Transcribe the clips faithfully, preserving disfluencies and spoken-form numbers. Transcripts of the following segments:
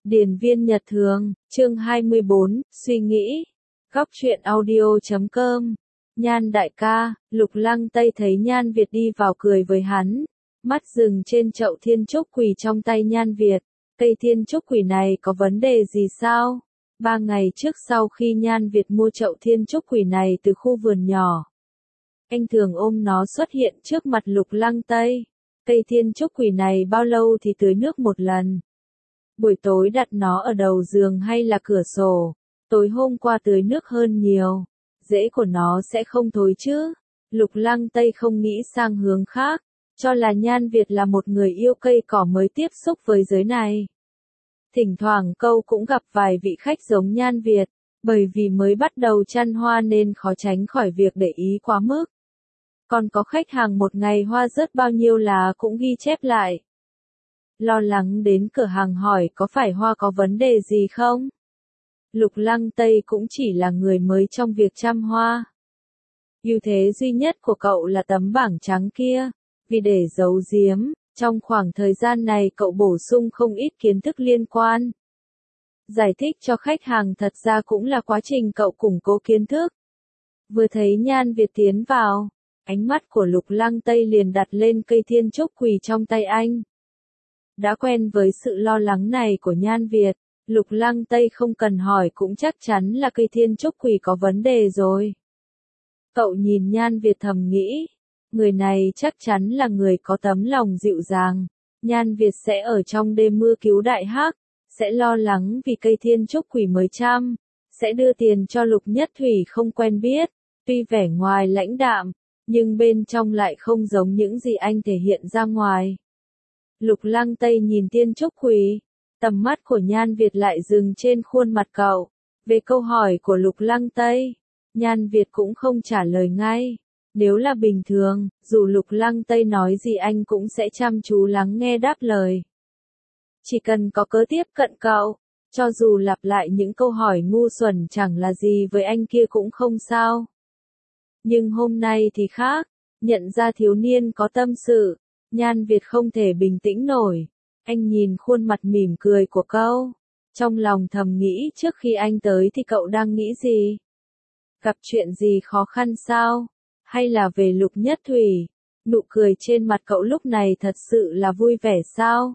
Điền viên Nhật Thường, chương hai mươi bốn, suy nghĩ. Góc truyện audio chấm com. Nhan đại ca, Lục Lăng Tây thấy Nhan Việt đi vào cười với hắn, mắt dừng trên chậu thiên trúc quỳ trong tay Nhan Việt. Cây thiên trúc quỳ này có vấn đề gì sao? Ba ngày trước sau khi Nhan Việt mua chậu thiên trúc quỳ này từ khu vườn nhỏ, anh thường ôm nó xuất hiện trước mặt Lục Lăng Tây. Cây thiên trúc quỳ này bao lâu thì tưới nước một lần? Buổi tối đặt nó ở đầu giường hay là cửa sổ? Tối hôm qua tưới nước hơn nhiều, rễ của nó sẽ không thối chứ? Lục Lăng Tây không nghĩ sang hướng khác, cho là Nhan Việt là một người yêu cây cỏ mới tiếp xúc với giới này. Thỉnh thoảng câu cũng gặp vài vị khách giống Nhan Việt, bởi vì mới bắt đầu chăn hoa nên khó tránh khỏi việc để ý quá mức. Còn có khách hàng một ngày hoa rớt bao nhiêu là cũng ghi chép lại. Lo lắng đến cửa hàng hỏi có phải hoa có vấn đề gì không? Lục Lăng Tây cũng chỉ là người mới trong việc chăm hoa. Ưu thế duy nhất của cậu là tấm bảng trắng kia, vì để giấu giếm, trong khoảng thời gian này cậu bổ sung không ít kiến thức liên quan. Giải thích cho khách hàng thật ra cũng là quá trình cậu củng cố kiến thức. Vừa thấy Nhan Việt tiến vào, ánh mắt của Lục Lăng Tây liền đặt lên cây thiên trúc quỳ trong tay anh. Đã quen với sự lo lắng này của Nhan Việt, Lục Lăng Tây không cần hỏi cũng chắc chắn là cây thiên trúc quỳ có vấn đề rồi. Cậu nhìn Nhan Việt thầm nghĩ, người này chắc chắn là người có tấm lòng dịu dàng. Nhan Việt sẽ ở trong đêm mưa cứu đại hắc, sẽ lo lắng vì cây thiên trúc quỳ mới chăm, sẽ đưa tiền cho Lục Nhất Thủy không quen biết. Tuy vẻ ngoài lãnh đạm, nhưng bên trong lại không giống những gì anh thể hiện ra ngoài. Lục Lăng Tây nhìn thiên trúc quỳ, tầm mắt của Nhan Việt lại dừng trên khuôn mặt cậu. Về câu hỏi của Lục Lăng Tây, Nhan Việt cũng không trả lời ngay. Nếu là bình thường, dù Lục Lăng Tây nói gì anh cũng sẽ chăm chú lắng nghe đáp lời. Chỉ cần có cớ tiếp cận cậu, cho dù lặp lại những câu hỏi ngu xuẩn chẳng là gì với anh kia cũng không sao. Nhưng hôm nay thì khác, nhận ra thiếu niên có tâm sự, Nhan Việt không thể bình tĩnh nổi. Anh nhìn khuôn mặt mỉm cười của cậu, trong lòng thầm nghĩ trước khi anh tới thì cậu đang nghĩ gì? Gặp chuyện gì khó khăn sao? Hay là về Lục Nhất Thủy? Nụ cười trên mặt cậu lúc này thật sự là vui vẻ sao?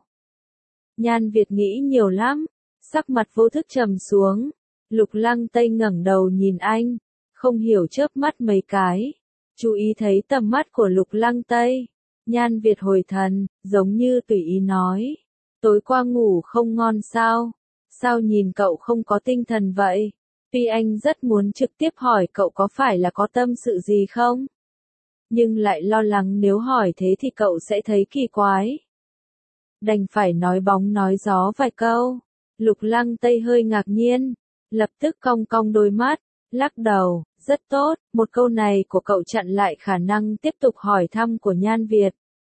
Nhan Việt nghĩ nhiều lắm, sắc mặt vô thức trầm xuống. Lục Lăng Tây ngẩng đầu nhìn anh, không hiểu chớp mắt mấy cái. Chú ý thấy tầm mắt của Lục Lăng Tây. Nhan Việt hồi thần, giống như tùy ý nói. Tối qua ngủ không ngon sao? Sao nhìn cậu không có tinh thần vậy? Tuy anh rất muốn trực tiếp hỏi cậu có phải là có tâm sự gì không? Nhưng lại lo lắng nếu hỏi thế thì cậu sẽ thấy kỳ quái. Đành phải nói bóng nói gió vài câu. Lục Lăng Tây hơi ngạc nhiên, lập tức cong cong đôi mắt, lắc đầu, rất tốt, một câu này của cậu chặn lại khả năng tiếp tục hỏi thăm của Nhan Việt.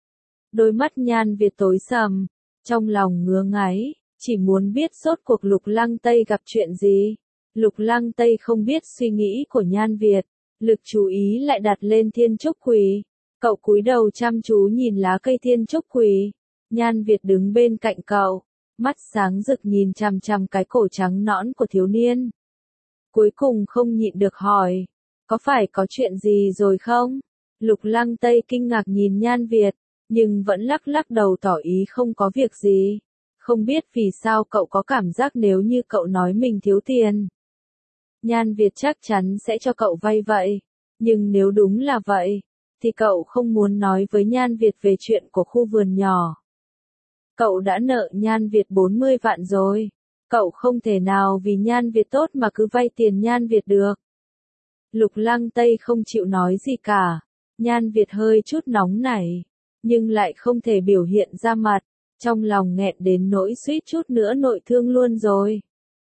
Đôi mắt Nhan Việt tối sầm, trong lòng ngứa ngáy, chỉ muốn biết rốt cuộc Lục Lăng Tây gặp chuyện gì. Lục Lăng Tây không biết suy nghĩ của Nhan Việt, lực chú ý lại đặt lên thiên trúc quỳ. Cậu cúi đầu chăm chú nhìn lá cây thiên trúc quỳ. Nhan Việt đứng bên cạnh cậu, mắt sáng rực nhìn chằm chằm cái cổ trắng nõn của thiếu niên. Cuối cùng không nhịn được hỏi, có phải có chuyện gì rồi không? Lục Lăng Tây kinh ngạc nhìn Nhan Việt, nhưng vẫn lắc lắc đầu tỏ ý không có việc gì. Không biết vì sao cậu có cảm giác nếu như cậu nói mình thiếu tiền, Nhan Việt chắc chắn sẽ cho cậu vay vậy. Nhưng nếu đúng là vậy, thì cậu không muốn nói với Nhan Việt về chuyện của khu vườn nhỏ. Cậu đã nợ Nhan Việt bốn mươi vạn rồi. Cậu không thể nào vì Nhan Việt tốt mà cứ vay tiền Nhan Việt được. Lục Lăng Tây không chịu nói gì cả. Nhan Việt hơi chút nóng nảy, nhưng lại không thể biểu hiện ra mặt. Trong lòng nghẹn đến nỗi suýt chút nữa nội thương luôn rồi.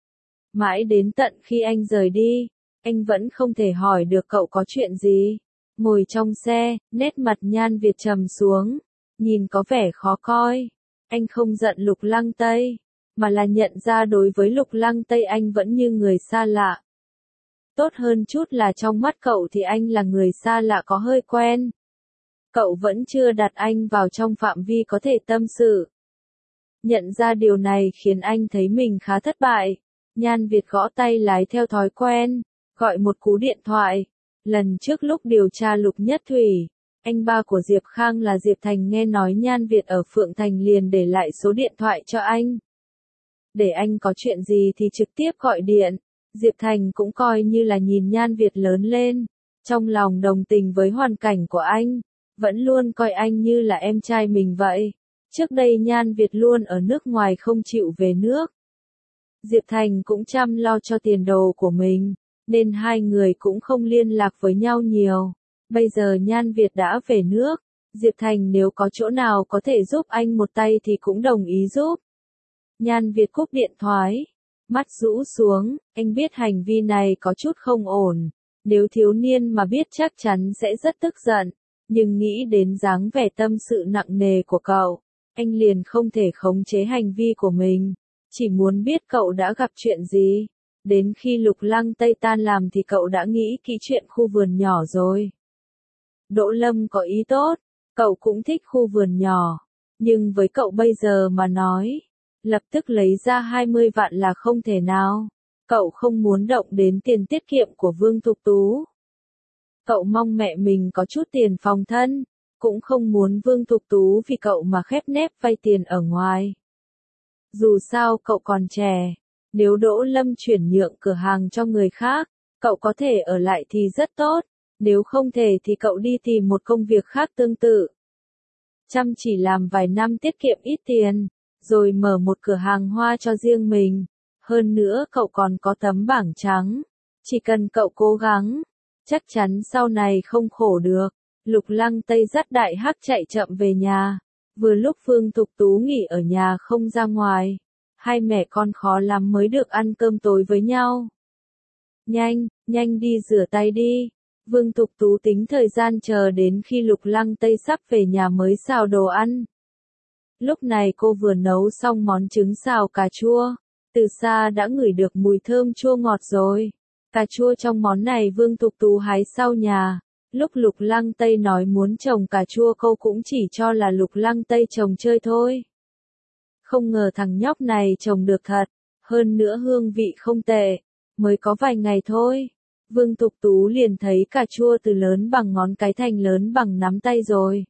Mãi đến tận khi anh rời đi, anh vẫn không thể hỏi được cậu có chuyện gì. Ngồi trong xe, nét mặt Nhan Việt trầm xuống, nhìn có vẻ khó coi. Anh không giận Lục Lăng Tây, mà là nhận ra đối với Lục Lăng Tây anh vẫn như người xa lạ. Tốt hơn chút là trong mắt cậu thì anh là người xa lạ có hơi quen. Cậu vẫn chưa đặt anh vào trong phạm vi có thể tâm sự. Nhận ra điều này khiến anh thấy mình khá thất bại. Nhan Việt gõ tay lái theo thói quen, gọi một cú điện thoại. Lần trước lúc điều tra Lục Nhất Thủy, anh ba của Diệp Khang là Diệp Thành nghe nói Nhan Việt ở Phượng Thành liền để lại số điện thoại cho anh. Để anh có chuyện gì thì trực tiếp gọi điện. Diệp Thành cũng coi như là nhìn Nhan Việt lớn lên, trong lòng đồng tình với hoàn cảnh của anh, vẫn luôn coi anh như là em trai mình vậy. Trước đây Nhan Việt luôn ở nước ngoài không chịu về nước. Diệp Thành cũng chăm lo cho tiền đồ của mình, nên hai người cũng không liên lạc với nhau nhiều. Bây giờ Nhan Việt đã về nước, Diệp Thành nếu có chỗ nào có thể giúp anh một tay thì cũng đồng ý giúp. Nhan Việt cúp điện thoại, mắt rũ xuống, anh biết hành vi này có chút không ổn. Nếu thiếu niên mà biết chắc chắn sẽ rất tức giận, nhưng nghĩ đến dáng vẻ tâm sự nặng nề của cậu, anh liền không thể khống chế hành vi của mình, chỉ muốn biết cậu đã gặp chuyện gì. Đến khi Lục Lăng Tây tan làm thì cậu đã nghĩ kỹ chuyện khu vườn nhỏ rồi. Đỗ Lâm có ý tốt, cậu cũng thích khu vườn nhỏ, nhưng với cậu bây giờ mà nói, lập tức lấy ra hai mươi vạn là không thể nào. Cậu không muốn động đến tiền tiết kiệm của Vương Thục Tú. Cậu mong mẹ mình có chút tiền phòng thân, cũng không muốn Vương Thục Tú vì cậu mà khép nép vay tiền ở ngoài. Dù sao cậu còn trẻ, nếu Đỗ Lâm chuyển nhượng cửa hàng cho người khác, cậu có thể ở lại thì rất tốt, nếu không thể thì cậu đi tìm một công việc khác tương tự. Chăm chỉ làm vài năm tiết kiệm ít tiền, rồi mở một cửa hàng hoa cho riêng mình. Hơn nữa cậu còn có tấm bảng trắng, chỉ cần cậu cố gắng, chắc chắn sau này không khổ được. Lục Lăng Tây dắt Đại Hắc chạy chậm về nhà, vừa lúc Vương Thục Tú nghỉ ở nhà không ra ngoài, hai mẹ con khó lắm mới được ăn cơm tối với nhau. Nhanh, nhanh đi rửa tay đi. Vương Thục Tú tính thời gian chờ đến khi Lục Lăng Tây sắp về nhà mới xào đồ ăn. Lúc này cô vừa nấu xong món trứng xào cà chua. Từ xa đã ngửi được mùi thơm chua ngọt rồi. Cà chua trong món này Vương Thục Tú hái sau nhà. Lúc Lục Lăng Tây nói muốn trồng cà chua cô cũng chỉ cho là Lục Lăng Tây trồng chơi thôi. Không ngờ thằng nhóc này trồng được thật. Hơn nữa hương vị không tệ. Mới có vài ngày thôi. Vương Thục Tú liền thấy cà chua từ lớn bằng ngón cái thành lớn bằng nắm tay rồi.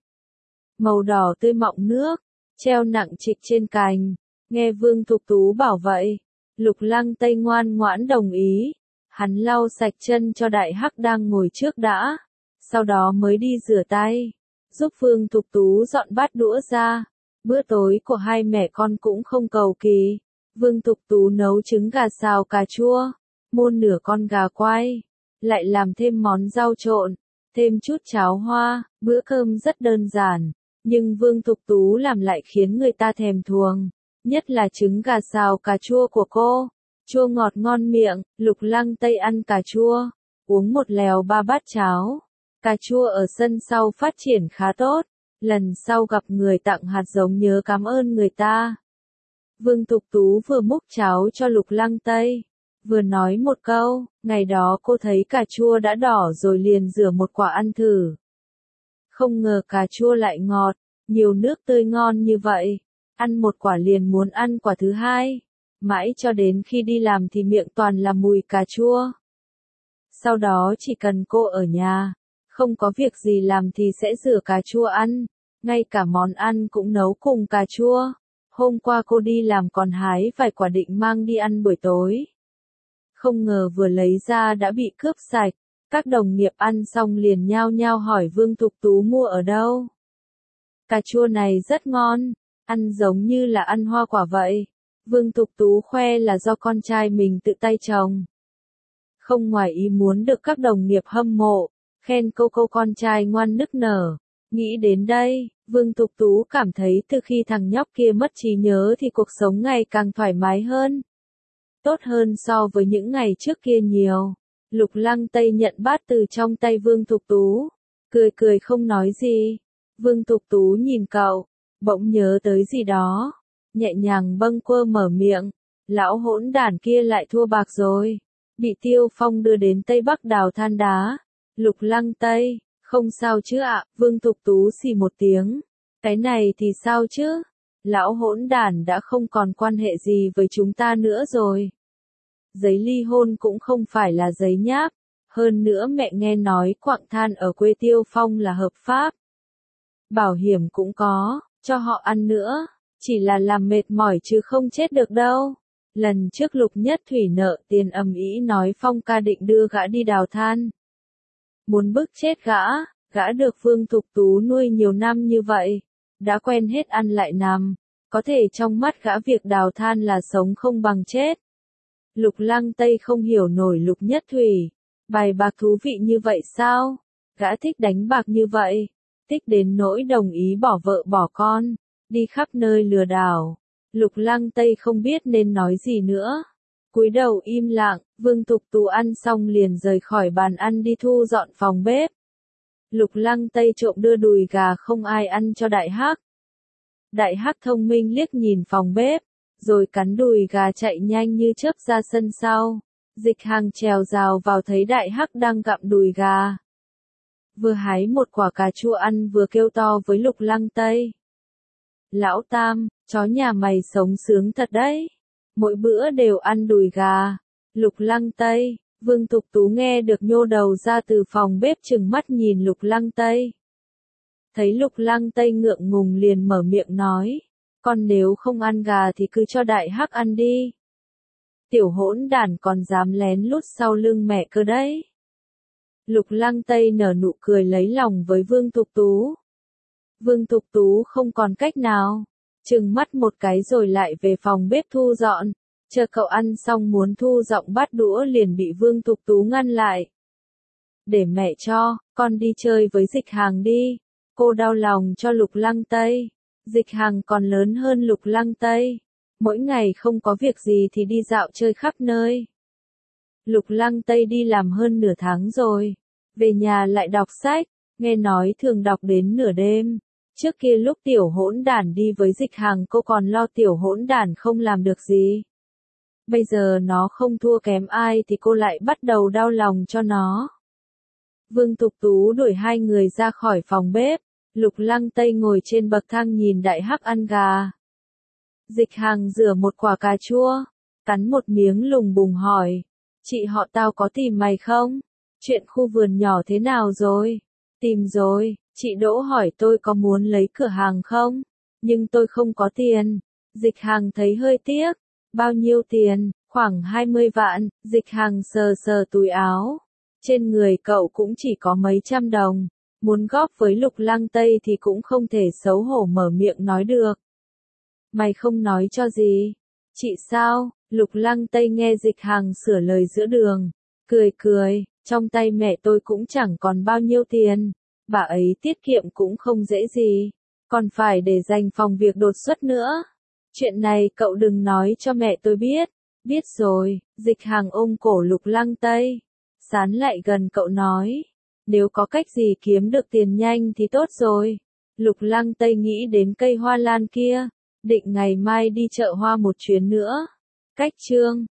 Màu đỏ tươi mọng nước. Treo nặng trịch trên cành. Nghe Vương Thục Tú bảo vậy, Lục Lăng Tây ngoan ngoãn đồng ý. Hắn lau sạch chân cho Đại Hắc đang ngồi trước đã, sau đó mới đi rửa tay, giúp Vương Thục Tú dọn bát đũa ra. Bữa tối của hai mẹ con cũng không cầu kỳ. Vương Thục Tú nấu trứng gà xào cà chua, muôn nửa con gà quay, lại làm thêm món rau trộn, thêm chút cháo hoa. Bữa cơm rất đơn giản, nhưng Vương Thục Tú làm lại khiến người ta thèm thuồng. Nhất là trứng gà xào cà chua của cô, chua ngọt ngon miệng. Lục Lăng Tây ăn cà chua, uống một lèo ba bát cháo. Cà chua ở sân sau phát triển khá tốt, lần sau gặp người tặng hạt giống nhớ cảm ơn người ta. Vương Thục Tú vừa múc cháo cho Lục Lăng Tây, vừa nói một câu, ngày đó cô thấy cà chua đã đỏ rồi liền rửa một quả ăn thử. Không ngờ cà chua lại ngọt, nhiều nước tươi ngon như vậy. Ăn một quả liền muốn ăn quả thứ hai. Mãi cho đến khi đi làm thì miệng toàn là mùi cà chua. Sau đó chỉ cần cô ở nhà, không có việc gì làm thì sẽ rửa cà chua ăn. Ngay cả món ăn cũng nấu cùng cà chua. Hôm qua cô đi làm còn hái vài quả định mang đi ăn buổi tối. Không ngờ vừa lấy ra đã bị cướp sạch. Các đồng nghiệp ăn xong liền nhao nhao hỏi Vương Thục Tú mua ở đâu. Cà chua này rất ngon. Ăn giống như là ăn hoa quả vậy. Vương Thục Tú khoe là do con trai mình tự tay trồng. Không ngoài ý muốn được các đồng nghiệp hâm mộ, khen cô cô con trai ngoan nức nở. Nghĩ đến đây, Vương Thục Tú cảm thấy từ khi thằng nhóc kia mất trí nhớ thì cuộc sống ngày càng thoải mái hơn. Tốt hơn so với những ngày trước kia nhiều. Lục Lăng Tây nhận bát từ trong tay Vương Thục Tú. Cười cười không nói gì. Vương Thục Tú nhìn cậu, bỗng nhớ tới gì đó. Nhẹ nhàng bâng quơ mở miệng. Lão hỗn đản kia lại thua bạc rồi. Bị Tiêu Phong đưa đến Tây Bắc đào than đá. Lục Lăng Tây, không sao chứ ạ. Vương Thục Tú xì một tiếng. Cái này thì sao chứ? Lão hỗn đản đã không còn quan hệ gì với chúng ta nữa rồi. Giấy ly hôn cũng không phải là giấy nháp. Hơn nữa mẹ nghe nói quặng than ở quê Tiêu Phong là hợp pháp. Bảo hiểm cũng có, cho họ ăn nữa. Chỉ là làm mệt mỏi chứ không chết được đâu. Lần trước Lục Nhất Thủy nợ tiền ầm ĩ nói Phong ca định đưa gã đi đào than. Muốn bức chết gã, gã được Vương Thục Tú nuôi nhiều năm như vậy. Đã quen hết ăn lại nằm. Có thể trong mắt gã việc đào than là sống không bằng chết. Lục Lăng Tây không hiểu nổi Lục Nhất Thủy. Bài bạc thú vị như vậy sao? Gã thích đánh bạc như vậy. Thích đến nỗi đồng ý bỏ vợ bỏ con. Đi khắp nơi lừa đảo. Lục Lăng Tây không biết nên nói gì nữa. Cúi đầu im lặng, Vương Thục Tú ăn xong liền rời khỏi bàn ăn đi thu dọn phòng bếp. Lục Lăng Tây trộm đưa đùi gà không ai ăn cho Đại Hắc. Đại Hắc thông minh liếc nhìn phòng bếp, rồi cắn đùi gà chạy nhanh như chớp ra sân sau. Dịch Hàng trèo rào vào thấy Đại Hắc đang gặm đùi gà. Vừa hái một quả cà chua ăn vừa kêu to với Lục Lăng Tây. Lão Tam, chó nhà mày sống sướng thật đấy. Mỗi bữa đều ăn đùi gà. Lục Lăng Tây, Vương Thục Tú nghe được nhô đầu ra từ phòng bếp trừng mắt nhìn Lục Lăng Tây. Thấy Lục Lăng Tây ngượng ngùng liền mở miệng nói. Con nếu không ăn gà thì cứ cho Đại Hắc ăn đi. Tiểu hỗn đản còn dám lén lút sau lưng mẹ cơ đấy. Lục Lăng Tây nở nụ cười lấy lòng với Vương Thục Tú. Vương Thục Tú không còn cách nào. Trừng mắt một cái rồi lại về phòng bếp thu dọn. Chờ cậu ăn xong muốn thu dọn bát đũa liền bị Vương Thục Tú ngăn lại. Để mẹ cho, con đi chơi với Dịch Hàng đi. Cô đau lòng cho Lục Lăng Tây. Dịch Hàng còn lớn hơn Lục Lăng Tây. Mỗi ngày không có việc gì thì đi dạo chơi khắp nơi. Lục Lăng Tây đi làm hơn nửa tháng rồi. Về nhà lại đọc sách, nghe nói thường đọc đến nửa đêm. Trước kia lúc tiểu hỗn đản đi với Dịch Hàng cô còn lo tiểu hỗn đản không làm được gì. Bây giờ nó không thua kém ai thì cô lại bắt đầu đau lòng cho nó. Vương Thục Tú đuổi hai người ra khỏi phòng bếp. Lục Lăng Tây ngồi trên bậc thang nhìn Đại Hắc ăn gà. Dịch Hàng rửa một quả cà chua, cắn một miếng lùng bùng hỏi. Chị họ tao có tìm mày không? Chuyện khu vườn nhỏ thế nào rồi? Tìm rồi, chị Đỗ hỏi tôi có muốn lấy cửa hàng không? Nhưng tôi không có tiền. Dịch Hàng thấy hơi tiếc. Bao nhiêu tiền? Khoảng hai mươi vạn. Dịch Hàng sờ sờ túi áo. Trên người cậu cũng chỉ có mấy trăm đồng. Muốn góp với Lục Lăng Tây thì cũng không thể xấu hổ mở miệng nói được. Mày không nói cho gì? Chị sao? Lục Lăng Tây nghe Dịch Hàng sửa lời giữa đường. Cười cười, trong tay mẹ tôi cũng chẳng còn bao nhiêu tiền. Bà ấy tiết kiệm cũng không dễ gì. Còn phải để dành phòng việc đột xuất nữa. Chuyện này cậu đừng nói cho mẹ tôi biết. Biết rồi, Dịch Hàng ôm cổ Lục Lăng Tây. Sán lại gần cậu nói. Nếu có cách gì kiếm được tiền nhanh thì tốt rồi. Lục Lăng Tây nghĩ đến cây hoa lan kia. Định ngày mai đi chợ hoa một chuyến nữa. Cách chương